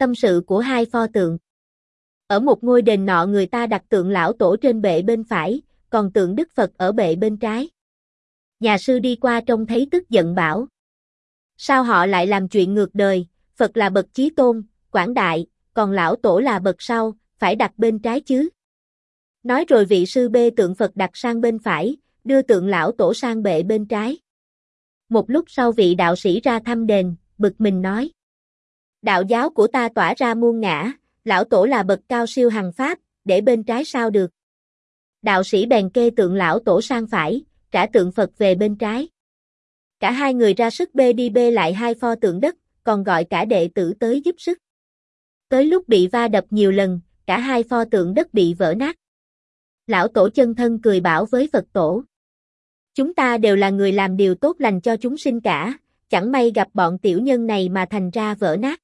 Tâm sự của hai pho tượng. Ở một ngôi đền nọ người ta đặt tượng lão tổ trên bệ bên phải, còn tượng Đức Phật ở bệ bên trái. Nhà sư đi qua trông thấy tức giận bảo: sao họ lại làm chuyện ngược đời, Phật là bậc chí tôn, quảng đại, còn lão tổ là bậc sau, phải đặt bên trái chứ. Nói rồi vị sư bê tượng Phật đặt sang bên phải, đưa tượng lão tổ sang bệ bên trái. Một lúc sau vị đạo sĩ ra thăm đền, bực mình nói: đạo giáo của ta tỏa ra muôn ngã, lão tổ là bậc cao siêu hằng pháp, để bên trái sao được. Đạo sĩ bèn kê tượng lão tổ sang phải, trả tượng Phật về bên trái. Cả hai người ra sức bê đi bê lại hai pho tượng đất, còn gọi cả đệ tử tới giúp sức. Tới lúc bị va đập nhiều lần, cả hai pho tượng đất bị vỡ nát. Lão tổ chân thân cười bảo với Phật tổ: chúng ta đều là người làm điều tốt lành cho chúng sinh cả, chẳng may gặp bọn tiểu nhân này mà thành ra vỡ nát.